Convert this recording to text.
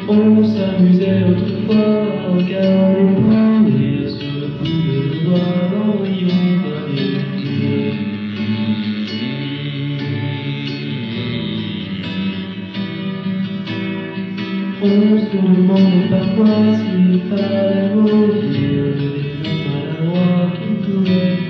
On s'amusait autrefois à regarder planer sur le bout de nos doigts l'embryon d'un bébé. On se demandait parfois s'il fallait mourir des mains maladroits qui pouvaient